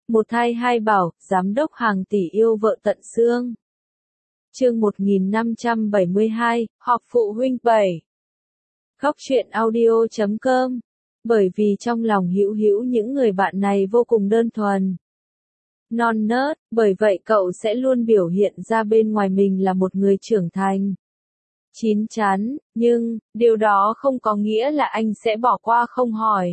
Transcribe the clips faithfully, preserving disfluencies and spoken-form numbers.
Một thai hai bảo, giám đốc hàng tỷ yêu vợ tận xương. Chương một nghìn năm trăm bảy mươi hai, họp phụ huynh bảy. Góc truyện audio chấm com. Bởi vì trong lòng Hữu Hữu những người bạn này vô cùng đơn thuần, non nớt, bởi vậy cậu sẽ luôn biểu hiện ra bên ngoài mình là một người trưởng thành, chín chắn, nhưng điều đó không có nghĩa là anh sẽ bỏ qua không hỏi.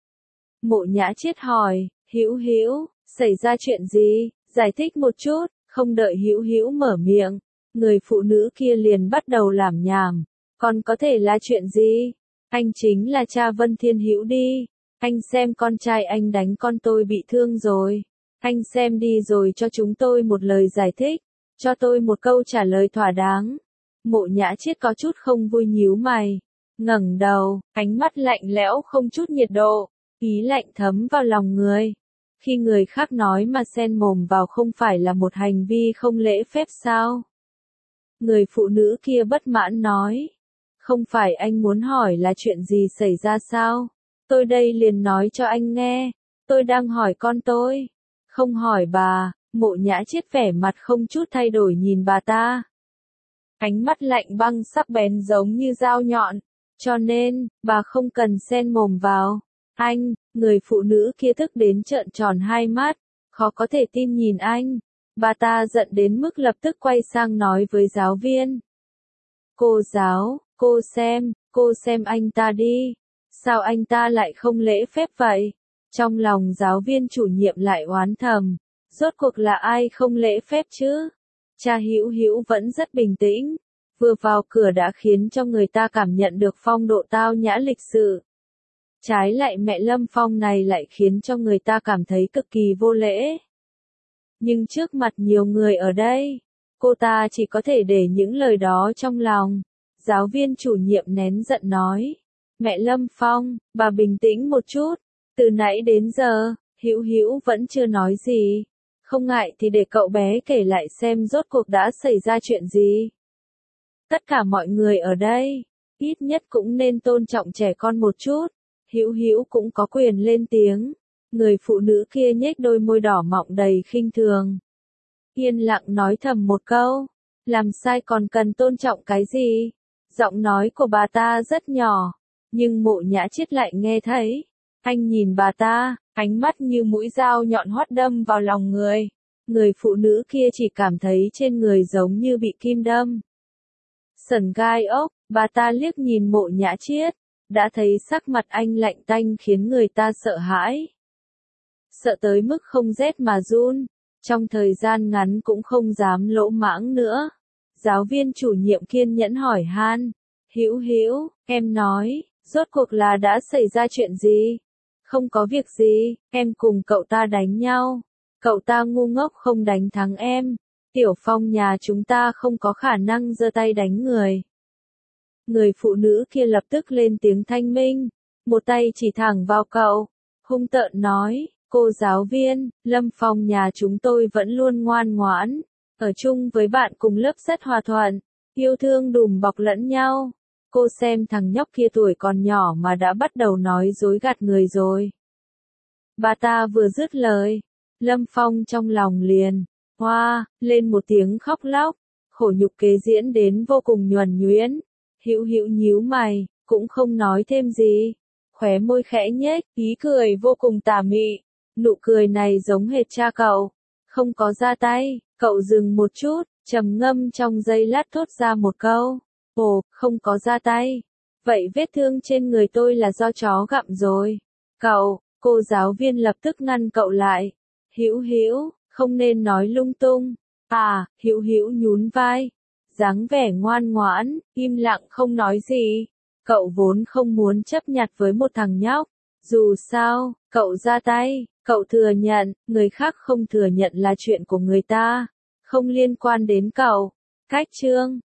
Mộ Nhã Triết hỏi, Hữu Hữu, xảy ra chuyện gì? Giải thích một chút. Không đợi Hữu Hữu mở miệng, người phụ nữ kia liền bắt đầu lảm nhảm. Còn có thể là chuyện gì? Anh chính là cha Vân Thiên Hữu đi. Anh xem con trai anh đánh con tôi bị thương rồi. Anh xem đi rồi cho chúng tôi một lời giải thích. Cho tôi một câu trả lời thỏa đáng. Mộ Nhã Triết có chút không vui nhíu mày. Ngẩng đầu, ánh mắt lạnh lẽo không chút nhiệt độ. Ý lạnh thấm vào lòng người. Khi người khác nói mà xen mồm vào không phải là một hành vi không lễ phép sao? Người phụ nữ kia bất mãn nói. Không phải anh muốn hỏi là chuyện gì xảy ra sao? Tôi đây liền nói cho anh nghe. Tôi đang hỏi con tôi. Không hỏi bà. Mộ Nhã Triết vẻ mặt không chút thay đổi nhìn bà ta. Ánh mắt lạnh băng sắc bén giống như dao nhọn. Cho nên, bà không cần xen mồm vào. Anh, người phụ nữ kia tức đến trợn tròn hai mắt, khó có thể tin nhìn anh. Bà ta giận đến mức lập tức quay sang nói với giáo viên. Cô giáo, cô xem, cô xem anh ta đi. Sao anh ta lại không lễ phép vậy? Trong lòng giáo viên chủ nhiệm lại oán thầm. Rốt cuộc là ai không lễ phép chứ? Cha Hữu Hữu vẫn rất bình tĩnh. Vừa vào cửa đã khiến cho người ta cảm nhận được phong độ tao nhã lịch sự. Trái lại mẹ Lâm Phong này lại khiến cho người ta cảm thấy cực kỳ vô lễ. Nhưng trước mặt nhiều người ở đây, cô ta chỉ có thể để những lời đó trong lòng. Giáo viên chủ nhiệm nén giận nói. Mẹ Lâm Phong, bà bình tĩnh một chút. Từ nãy đến giờ, Hữu Hữu vẫn chưa nói gì. Không ngại thì để cậu bé kể lại xem rốt cuộc đã xảy ra chuyện gì. Tất cả mọi người ở đây, ít nhất cũng nên tôn trọng trẻ con một chút. Hữu Hữu cũng có quyền lên tiếng. Người phụ nữ kia nhếch đôi môi đỏ mọng đầy khinh thường. Yên lặng nói thầm một câu. Làm sai còn cần tôn trọng cái gì? Giọng nói của bà ta rất nhỏ. Nhưng Mộ Nhã Triết lại nghe thấy. Anh nhìn bà ta, ánh mắt như mũi dao nhọn hoắt đâm vào lòng người. Người phụ nữ kia chỉ cảm thấy trên người giống như bị kim đâm. Sởn gai ốc, bà ta liếc nhìn Mộ Nhã Triết. Đã thấy sắc mặt anh lạnh tanh khiến người ta sợ hãi. Sợ tới mức không rét mà run. Trong thời gian ngắn cũng không dám lỗ mãng nữa. Giáo viên chủ nhiệm kiên nhẫn hỏi han. Hữu Hữu, em nói, rốt cuộc là đã xảy ra chuyện gì? Không có việc gì, em cùng cậu ta đánh nhau. Cậu ta ngu ngốc không đánh thắng em. Tiểu Phong nhà chúng ta không có khả năng giơ tay đánh người. Người phụ nữ kia lập tức lên tiếng thanh minh, một tay chỉ thẳng vào cậu, hung tợn nói, cô giáo viên, Lâm Phong nhà chúng tôi vẫn luôn ngoan ngoãn, ở chung với bạn cùng lớp rất hòa thuận, yêu thương đùm bọc lẫn nhau. Cô xem thằng nhóc kia tuổi còn nhỏ mà đã bắt đầu nói dối gạt người rồi. Bà ta vừa dứt lời, Lâm Phong trong lòng liền, hoa, lên một tiếng khóc lóc, khổ nhục kế diễn đến vô cùng nhuần nhuyễn. Hữu Hữu nhíu mày, cũng không nói thêm gì. Khóe môi khẽ nhếch, ý cười vô cùng tà mị. Nụ cười này giống hệt cha cậu. Không có ra tay, cậu dừng một chút, trầm ngâm trong giây lát thốt ra một câu. Ồ, không có ra tay. Vậy vết thương trên người tôi là do chó gặm rồi. Cậu, cô giáo viên lập tức ngăn cậu lại. Hữu Hữu, không nên nói lung tung. À, Hữu Hữu nhún vai. Dáng vẻ ngoan ngoãn, im lặng không nói gì. Cậu vốn không muốn chấp nhặt với một thằng nhóc. Dù sao, cậu ra tay, cậu thừa nhận, người khác không thừa nhận là chuyện của người ta. Không liên quan đến cậu. Cách chương.